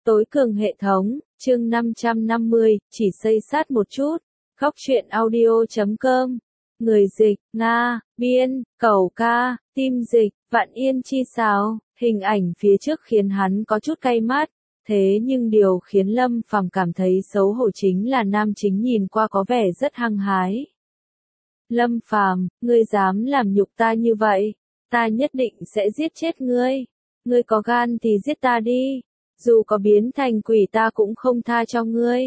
Tối cường hệ thống, chương 550, chỉ xây sát một chút. Góc truyện audio.com. Người dịch, Nga, biên, Cẩu ca, tim dịch, Vạn Yên chi sáo. Hình ảnh phía trước khiến hắn có chút cay mắt. Thế nhưng điều khiến Lâm Phàm cảm thấy xấu hổ chính là nam chính nhìn qua có vẻ rất hăng hái. Lâm Phàm, ngươi dám làm nhục ta như vậy, ta nhất định sẽ giết chết ngươi. Ngươi có gan thì giết ta đi. Dù có biến thành quỷ ta cũng không tha cho ngươi.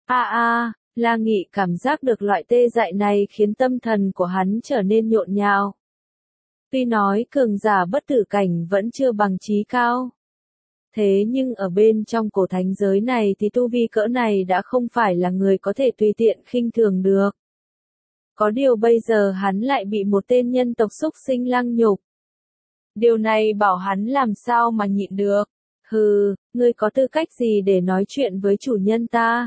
La Nghị cảm giác được loại tê dại này khiến tâm thần của hắn trở nên nhộn nhạo. Tuy nói cường giả bất tử cảnh vẫn chưa bằng trí cao. Thế nhưng ở bên trong cổ thánh giới này thì tu vi cỡ này đã không phải là người có thể tùy tiện khinh thường được. Có điều bây giờ hắn lại bị một tên nhân tộc xúc sinh lăng nhục. Điều này bảo hắn làm sao mà nhịn được. Hừ, ngươi có tư cách gì để nói chuyện với chủ nhân ta?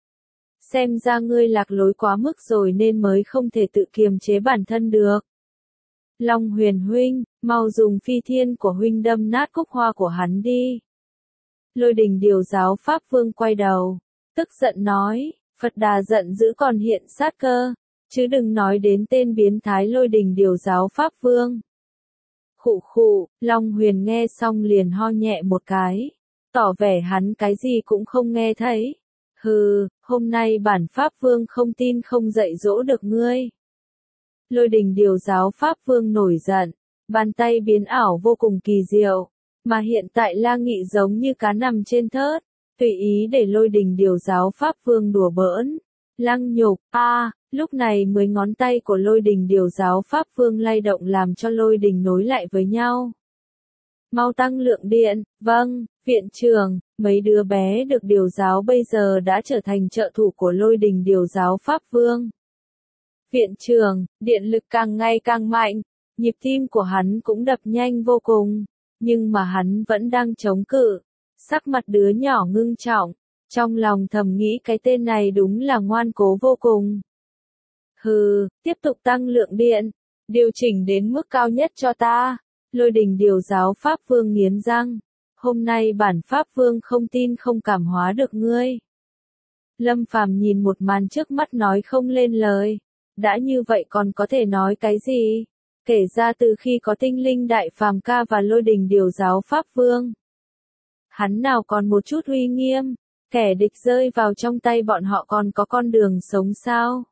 Xem ra ngươi lạc lối quá mức rồi nên mới không thể tự kiềm chế bản thân được. Long Huyền huynh, mau dùng phi thiên của huynh đâm nát cúc hoa của hắn đi. Lôi Đình Điều Giáo Pháp Vương quay đầu, tức giận nói, Phật Đà giận dữ còn hiện sát cơ, chứ đừng nói đến tên biến thái Lôi Đình Điều Giáo Pháp Vương. Khụ khụ, Long Huyền nghe xong liền ho nhẹ một cái, tỏ vẻ hắn cái gì cũng không nghe thấy. Hừ, hôm nay bản Pháp Vương không tin không dạy dỗ được ngươi. Lôi Đình Điều Giáo Pháp Vương nổi giận, bàn tay biến ảo vô cùng kỳ diệu, mà hiện tại La Nghị giống như cá nằm trên thớt, tùy ý để Lôi Đình Điều Giáo Pháp Vương đùa bỡn, lăng nhục. Lúc này 10 ngón tay của Lôi Đình Điều Giáo Pháp Vương lay động làm cho lôi đình nối lại với nhau. Mau tăng lượng điện, vâng, viện trưởng, mấy đứa bé được điều giáo bây giờ đã trở thành trợ thủ của Lôi Đình Điều Giáo Pháp Vương. Viện trưởng, điện lực càng ngày càng mạnh, nhịp tim của hắn cũng đập nhanh vô cùng, nhưng mà hắn vẫn đang chống cự, sắc mặt đứa nhỏ ngưng trọng, trong lòng thầm nghĩ cái tên này đúng là ngoan cố vô cùng. Hừ, tiếp tục tăng lượng điện, điều chỉnh đến mức cao nhất cho ta. Lôi Đình Điều Giáo Pháp Vương nghiến răng, hôm nay bản Pháp Vương không tin không cảm hóa được ngươi. Lâm Phàm nhìn một màn trước mắt nói không lên lời, đã như vậy còn có thể nói cái gì? Kể ra từ khi có Tinh Linh Đại Phàm Ca và Lôi Đình Điều Giáo Pháp Vương, hắn nào còn một chút uy nghiêm, kẻ địch rơi vào trong tay bọn họ còn có con đường sống sao?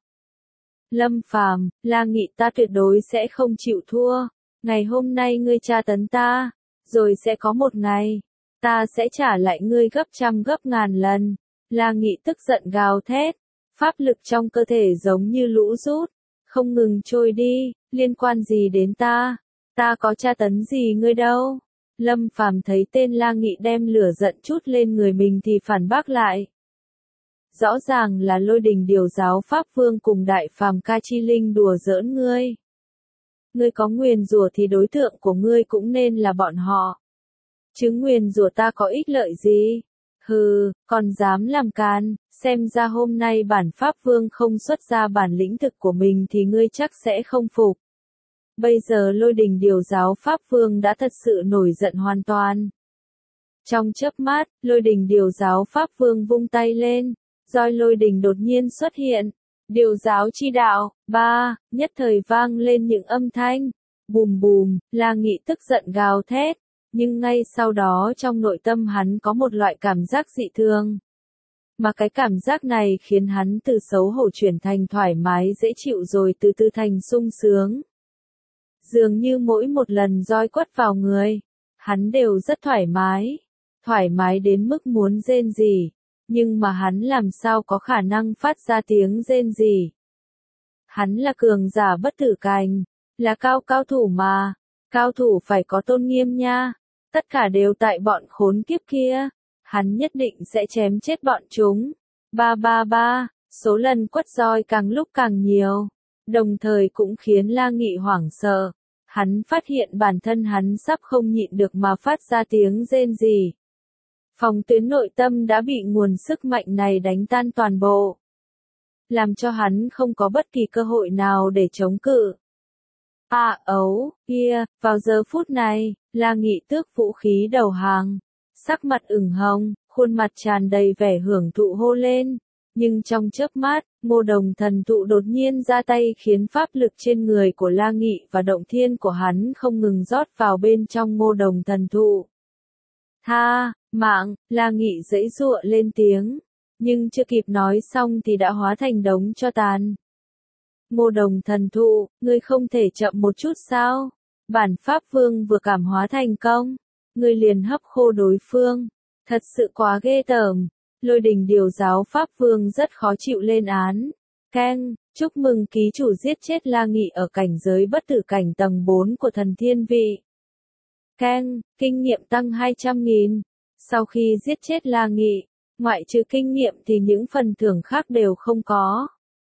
Lâm Phàm, La Nghị ta tuyệt đối sẽ không chịu thua. Ngày hôm nay ngươi tra tấn ta, rồi sẽ có một ngày, ta sẽ trả lại ngươi gấp trăm gấp ngàn lần. La Nghị tức giận gào thét, pháp lực trong cơ thể giống như lũ rút, không ngừng trôi đi, liên quan gì đến ta có tra tấn gì ngươi đâu. Lâm Phàm thấy tên La Nghị đem lửa giận chút lên người mình thì phản bác lại. Rõ ràng là Lôi Đình Điều Giáo Pháp Vương cùng Đại Phàm Ca Chi Linh đùa giỡn ngươi. Ngươi có nguyền rủa thì đối tượng của ngươi cũng nên là bọn họ. Chứ nguyền rủa ta có ích lợi gì? Hừ, còn dám làm can, xem ra hôm nay bản Pháp Vương không xuất ra bản lĩnh thực của mình thì ngươi chắc sẽ không phục. Bây giờ Lôi Đình Điều Giáo Pháp Vương đã thật sự nổi giận hoàn toàn. Trong chớp mắt, Lôi Đình Điều Giáo Pháp Vương vung tay lên, roi lôi đình đột nhiên xuất hiện. Điều giáo chi đạo, nhất thời vang lên những âm thanh, bùm bùm, La Nghị tức giận gào thét, nhưng ngay sau đó trong nội tâm hắn có một loại cảm giác dị thường. Mà cái cảm giác này khiến hắn từ xấu hổ chuyển thành thoải mái dễ chịu rồi từ từ thành sung sướng. Dường như mỗi một lần roi quất vào người, hắn đều rất thoải mái đến mức muốn rên rỉ. Nhưng mà hắn làm sao có khả năng phát ra tiếng rên rỉ. Hắn là cường giả bất tử cảnh, là cao thủ mà, cao thủ phải có tôn nghiêm nha, tất cả đều tại bọn khốn kiếp kia, hắn nhất định sẽ chém chết bọn chúng. Số lần quất roi càng lúc càng nhiều, đồng thời cũng khiến La Nghị hoảng sợ, hắn phát hiện bản thân hắn sắp không nhịn được mà phát ra tiếng rên rỉ. Phòng tuyến nội tâm đã bị nguồn sức mạnh này đánh tan toàn bộ, làm cho hắn không có bất kỳ cơ hội nào để chống cự. Vào giờ phút này, La Nghị tước vũ khí đầu hàng, sắc mặt ửng hồng, khuôn mặt tràn đầy vẻ hưởng thụ hô lên. Nhưng trong chớp mắt, Ngô Đồng thần thụ đột nhiên ra tay khiến pháp lực trên người của La Nghị và động thiên của hắn không ngừng rót vào bên trong Ngô Đồng thần thụ. Tha, mạng, La Nghị giãy giụa lên tiếng, nhưng chưa kịp nói xong thì đã hóa thành đống tro tàn. Ngô Đồng thần thụ, ngươi không thể chậm một chút sao? Bản Pháp Vương vừa cảm hóa thành công, ngươi liền hấp khô đối phương, thật sự quá ghê tởm. Lôi Đình Điều giáo Pháp Vương rất khó chịu lên án. Keng, chúc mừng ký chủ giết chết La Nghị ở cảnh giới bất tử cảnh tầng 4 của thần thiên vị. Keng, kinh nghiệm tăng 200.000. Sau khi giết chết La Nghị, ngoại trừ kinh nghiệm thì những phần thưởng khác đều không có.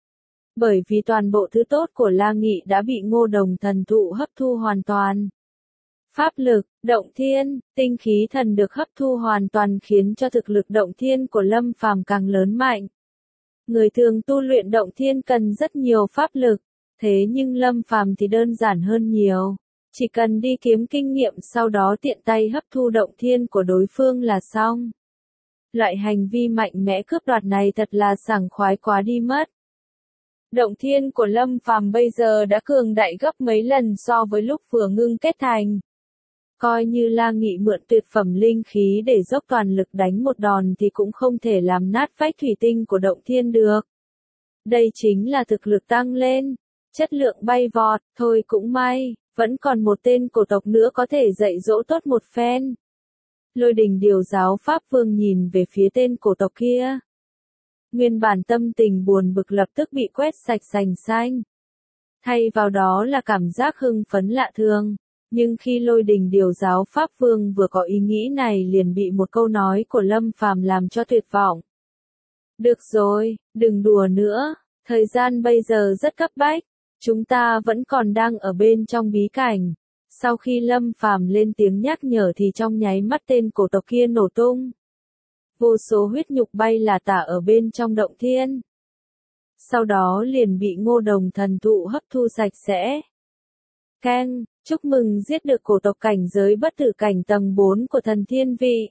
Bởi vì toàn bộ thứ tốt của La Nghị đã bị Ngô Đồng thần thụ hấp thu hoàn toàn. Pháp lực, động thiên, tinh khí thần được hấp thu hoàn toàn khiến cho thực lực động thiên của Lâm Phàm càng lớn mạnh. Người thường tu luyện động thiên cần rất nhiều pháp lực, thế nhưng Lâm Phàm thì đơn giản hơn nhiều. Chỉ cần đi kiếm kinh nghiệm sau đó tiện tay hấp thu động thiên của đối phương là xong. Loại hành vi mạnh mẽ cướp đoạt này thật là sảng khoái quá đi mất. Động thiên của Lâm Phàm bây giờ đã cường đại gấp mấy lần so với lúc vừa ngưng kết thành. Coi như La Nghị mượn tuyệt phẩm linh khí để dốc toàn lực đánh một đòn thì cũng không thể làm nát vách thủy tinh của động thiên được. Đây chính là thực lực tăng lên, chất lượng bay vọt, thôi cũng may, vẫn còn một tên cổ tộc nữa có thể dạy dỗ tốt một phen. Lôi Đình Điều giáo Pháp Vương nhìn về phía tên cổ tộc kia. Nguyên bản tâm tình buồn bực lập tức bị quét sạch sành xanh. Thay vào đó là cảm giác hưng phấn lạ thường. Nhưng khi Lôi Đình Điều giáo Pháp Vương vừa có ý nghĩ này liền bị một câu nói của Lâm Phàm làm cho tuyệt vọng. Được rồi, đừng đùa nữa, thời gian bây giờ rất cấp bách, chúng ta vẫn còn đang ở bên trong bí cảnh. Sau khi Lâm Phàm lên tiếng nhắc nhở thì trong nháy mắt tên cổ tộc kia nổ tung. Vô số huyết nhục bay là tả ở bên trong động thiên. Sau đó liền bị Ngô Đồng thần thụ hấp thu sạch sẽ. Keng, chúc mừng giết được cổ tộc cảnh giới bất tử cảnh tầng 4 của thần thiên vị.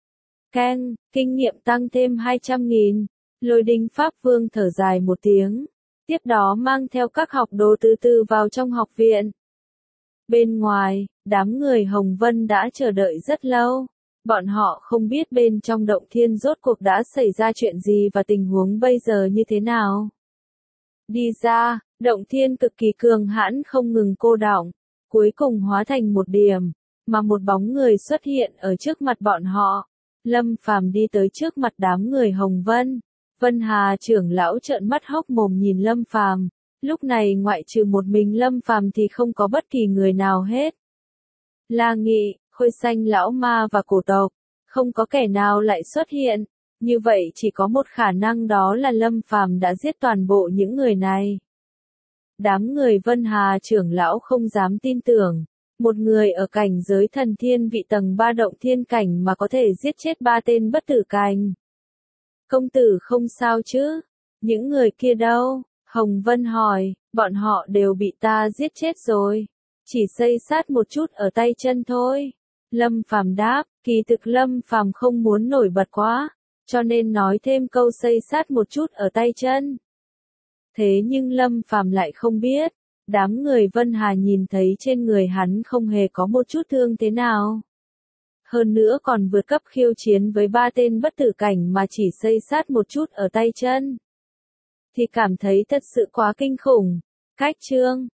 Keng, kinh nghiệm tăng thêm 200.000. Lôi Đình Pháp Vương thở dài một tiếng. Tiếp đó mang theo các học đồ từ từ vào trong học viện. Bên ngoài, đám người Hồng Vân đã chờ đợi rất lâu. Bọn họ không biết bên trong động thiên rốt cuộc đã xảy ra chuyện gì và tình huống bây giờ như thế nào. Đi ra, động thiên cực kỳ cường hãn không ngừng cô đọng, cuối cùng hóa thành một điểm, mà một bóng người xuất hiện ở trước mặt bọn họ. Lâm Phàm đi tới trước mặt đám người Hồng Vân. Vân Hà trưởng lão trợn mắt hốc mồm nhìn Lâm Phàm. Lúc này ngoại trừ một mình Lâm Phàm thì không có bất kỳ người nào hết. La Nghị, Khôi Xanh lão ma và cổ tộc, không có kẻ nào lại xuất hiện. Như vậy chỉ có một khả năng đó là Lâm Phàm đã giết toàn bộ những người này. Đám người Vân Hà trưởng lão không dám tin tưởng. Một người ở cảnh giới thần thiên vị tầng 3 động thiên cảnh mà có thể giết chết 3 tên bất tử cảnh. Công tử không sao chứ? Những người kia đâu? Hồng Vân hỏi, bọn họ đều bị ta giết chết rồi. Chỉ xây sát một chút ở tay chân thôi. Lâm Phàm đáp, kỳ thực Lâm Phàm không muốn nổi bật quá, cho nên nói thêm câu xây sát một chút ở tay chân. Thế nhưng Lâm Phàm lại không biết, đám người Vân Hà nhìn thấy trên người hắn không hề có một chút thương thế nào. Hơn nữa còn vượt cấp khiêu chiến với 3 tên bất tử cảnh mà chỉ xây sát một chút ở tay chân. Thì cảm thấy thật sự quá kinh khủng. Cách chương